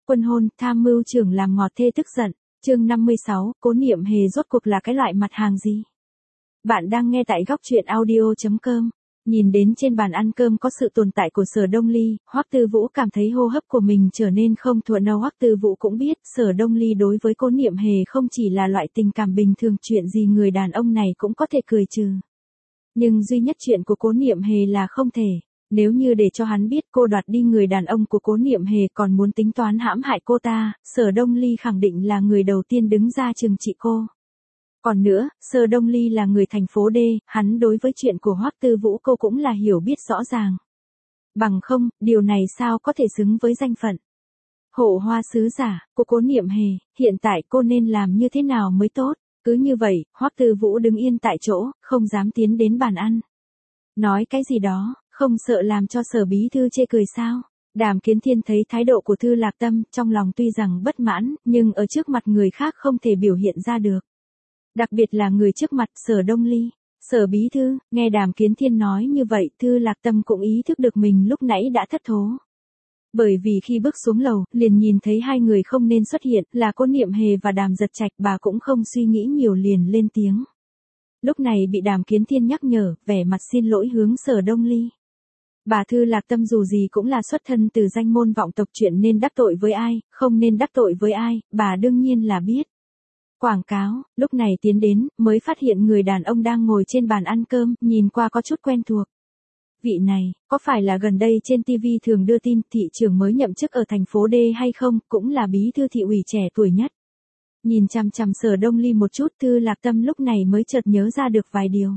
Quân hôn, tham mưu trưởng làm ngọt thê tức giận. Chương 56, Cố Niệm Hề rốt cuộc là cái loại mặt hàng gì? Bạn đang nghe tại góc truyện audio.com. Nhìn đến trên bàn ăn cơm có sự tồn tại của Sở Đông Ly, Hoắc Tư Vũ cảm thấy hô hấp của mình trở nên không thuận. Hoắc Tư Vũ cũng biết, Sở Đông Ly đối với Cố Niệm Hề không chỉ là loại tình cảm bình thường, chuyện gì người đàn ông này cũng có thể cười trừ. Nhưng duy nhất chuyện của Cố Niệm Hề là không thể. Nếu như để cho hắn biết cô đoạt đi người đàn ông của Cố Niệm Hề còn muốn tính toán hãm hại cô ta, Sở Đông Ly khẳng định là người đầu tiên đứng ra trừng trị cô. Còn nữa, Sở Đông Ly là người thành phố D, hắn đối với chuyện của Hoắc Tư Vũ cô cũng là hiểu biết rõ ràng. Bằng không, điều này sao có thể xứng với danh phận. Hộ hoa sứ giả, của Cố Niệm Hề, hiện tại cô nên làm như thế nào mới tốt? Cứ như vậy, Hoắc Tư Vũ đứng yên tại chỗ, không dám tiến đến bàn ăn. Nói cái gì đó, không sợ làm cho Sở bí thư chê cười sao? Đàm Kiến Thiên thấy thái độ của Thư Lạc Tâm, trong lòng tuy rằng bất mãn, nhưng ở trước mặt người khác không thể biểu hiện ra được. Đặc biệt là người trước mặt Sở Đông Ly. Sở bí thư, nghe Đàm Kiến Thiên nói như vậy, Thư Lạc Tâm cũng ý thức được mình lúc nãy đã thất thố. Bởi vì khi bước xuống lầu, liền nhìn thấy hai người không nên xuất hiện, là Cố Niệm Hề và Đàm Giật Trạch, bà cũng không suy nghĩ nhiều liền lên tiếng. Lúc này bị Đàm Kiến Thiên nhắc nhở, vẻ mặt xin lỗi hướng Sở Đông Ly. Bà Thư Lạc Tâm dù gì cũng là xuất thân từ danh môn vọng tộc, chuyện nên đắc tội với ai, không nên đắc tội với ai, bà đương nhiên là biết. Quảng cáo, lúc này tiến đến, mới phát hiện người đàn ông đang ngồi trên bàn ăn cơm, nhìn qua có chút quen thuộc. Vị này, có phải là gần đây trên TV thường đưa tin thị trưởng mới nhậm chức ở thành phố D hay không, cũng là bí thư thị ủy trẻ tuổi nhất. Nhìn chằm chằm Sở Đông Ly một chút, Thư Lạc Tâm lúc này mới chợt nhớ ra được vài điều.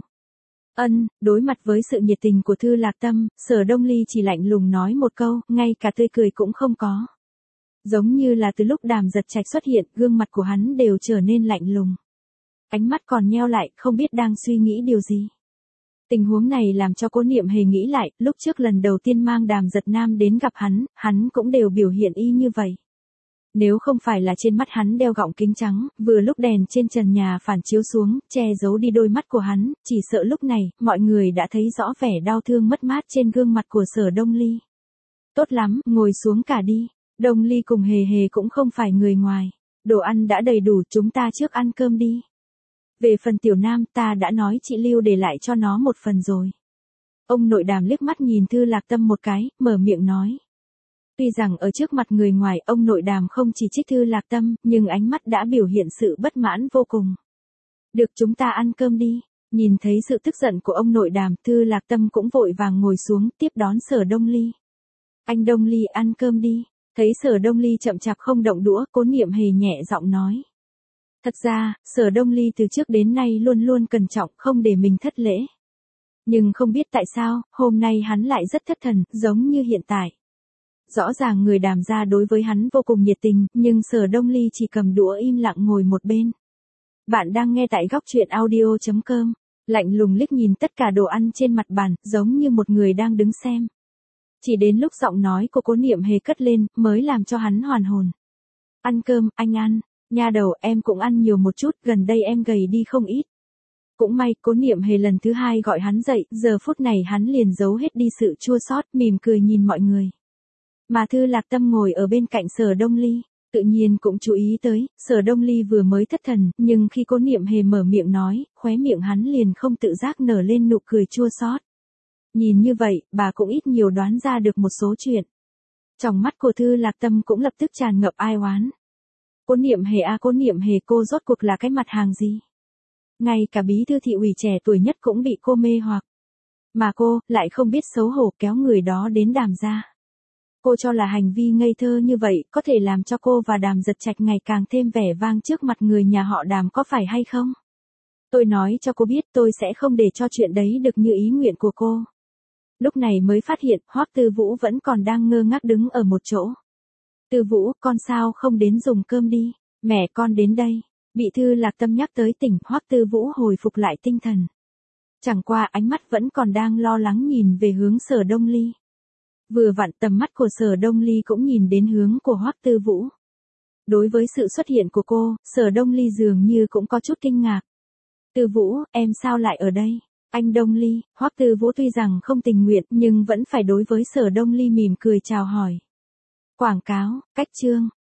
Đối mặt với sự nhiệt tình của Thư Lạc Tâm, Sở Đông Ly chỉ lạnh lùng nói một câu, ngay cả tươi cười cũng không có. Giống như là từ lúc Đàm Giật Trạch xuất hiện, gương mặt của hắn đều trở nên lạnh lùng. Ánh mắt còn nheo lại, không biết đang suy nghĩ điều gì. Tình huống này làm cho Cố Niệm Hề nghĩ lại, lúc trước lần đầu tiên mang Đàm Giật Nam đến gặp hắn cũng đều biểu hiện y như vậy. Nếu không phải là trên mắt hắn đeo gọng kính trắng, vừa lúc đèn trên trần nhà phản chiếu xuống, che giấu đi đôi mắt của hắn, chỉ sợ lúc này, mọi người đã thấy rõ vẻ đau thương mất mát trên gương mặt của Sở Đông Ly. Tốt lắm, ngồi xuống cả đi. Đông Ly cùng Hề Hề cũng không phải người ngoài. Đồ ăn đã đầy đủ, chúng ta trước ăn cơm đi. Về phần Tiểu Nam, ta đã nói chị Lưu để lại cho nó một phần rồi. Ông nội Đàm liếc mắt nhìn Thư Lạc Tâm một cái, mở miệng nói. Tuy rằng ở trước mặt người ngoài, ông nội Đàm không chỉ trích Thư Lạc Tâm, nhưng ánh mắt đã biểu hiện sự bất mãn vô cùng. Được, chúng ta ăn cơm đi. Nhìn thấy sự tức giận của ông nội Đàm, Thư Lạc Tâm cũng vội vàng ngồi xuống, tiếp đón Sở Đông Ly. Anh Đông Ly, ăn cơm đi. Thấy Sở Đông Ly chậm chạp không động đũa, Cố Niệm Hề nhẹ giọng nói. Thật ra, Sở Đông Ly từ trước đến nay luôn luôn cẩn trọng, không để mình thất lễ. Nhưng không biết tại sao, hôm nay hắn lại rất thất thần, giống như hiện tại. Rõ ràng người Đàm gia đối với hắn vô cùng nhiệt tình, nhưng Sở Đông Ly chỉ cầm đũa im lặng ngồi một bên. Bạn đang nghe tại góc truyện audio.com, lạnh lùng liếc nhìn tất cả đồ ăn trên mặt bàn, giống như một người đang đứng xem. Chỉ đến lúc giọng nói của Cố Niệm Hề cất lên, mới làm cho hắn hoàn hồn. Ăn cơm, anh ăn. Nha đầu, em cũng ăn nhiều một chút, gần đây em gầy đi không ít. Cũng may, Cố Niệm Hề lần thứ hai gọi hắn dậy, giờ phút này hắn liền giấu hết đi sự chua xót, mỉm cười nhìn mọi người. Mà Thư Lạc Tâm ngồi ở bên cạnh Sở Đông Ly, tự nhiên cũng chú ý tới, Sở Đông Ly vừa mới thất thần, nhưng khi Cố Niệm Hề mở miệng nói, khóe miệng hắn liền không tự giác nở lên nụ cười chua xót. Nhìn như vậy, bà cũng ít nhiều đoán ra được một số chuyện. Trong mắt của Thư Lạc Tâm cũng lập tức tràn ngập ai oán. Cố Niệm Hề à, Cố Niệm Hề, cô rốt cuộc là cái mặt hàng gì? Ngay cả bí thư thị ủy trẻ tuổi nhất cũng bị cô mê hoặc. Mà cô, lại không biết xấu hổ kéo người đó đến Đàm gia. Cô cho là hành vi ngây thơ như vậy, có thể làm cho cô và Đàm Giật Trạch ngày càng thêm vẻ vang trước mặt người nhà họ Đàm, có phải hay không? Tôi nói cho cô biết, tôi sẽ không để cho chuyện đấy được như ý nguyện của cô. Lúc này mới phát hiện, Hoắc Tư Vũ vẫn còn đang ngơ ngác đứng ở một chỗ. Tư Vũ, con sao không đến dùng cơm đi, mẹ con đến đây. Bị Thư Lạc Tâm nhắc tới tỉnh, Hoắc Tư Vũ hồi phục lại tinh thần. Chẳng qua ánh mắt vẫn còn đang lo lắng nhìn về hướng Sở Đông Ly. Vừa vặn tầm mắt của Sở Đông Ly cũng nhìn đến hướng của Hoắc Tư Vũ. Đối với sự xuất hiện của cô, Sở Đông Ly dường như cũng có chút kinh ngạc. Tư Vũ, em sao lại ở đây? Anh Đông Ly, Hoắc Tư Vũ tuy rằng không tình nguyện nhưng vẫn phải đối với Sở Đông Ly mỉm cười chào hỏi. Quảng cáo, cách chương,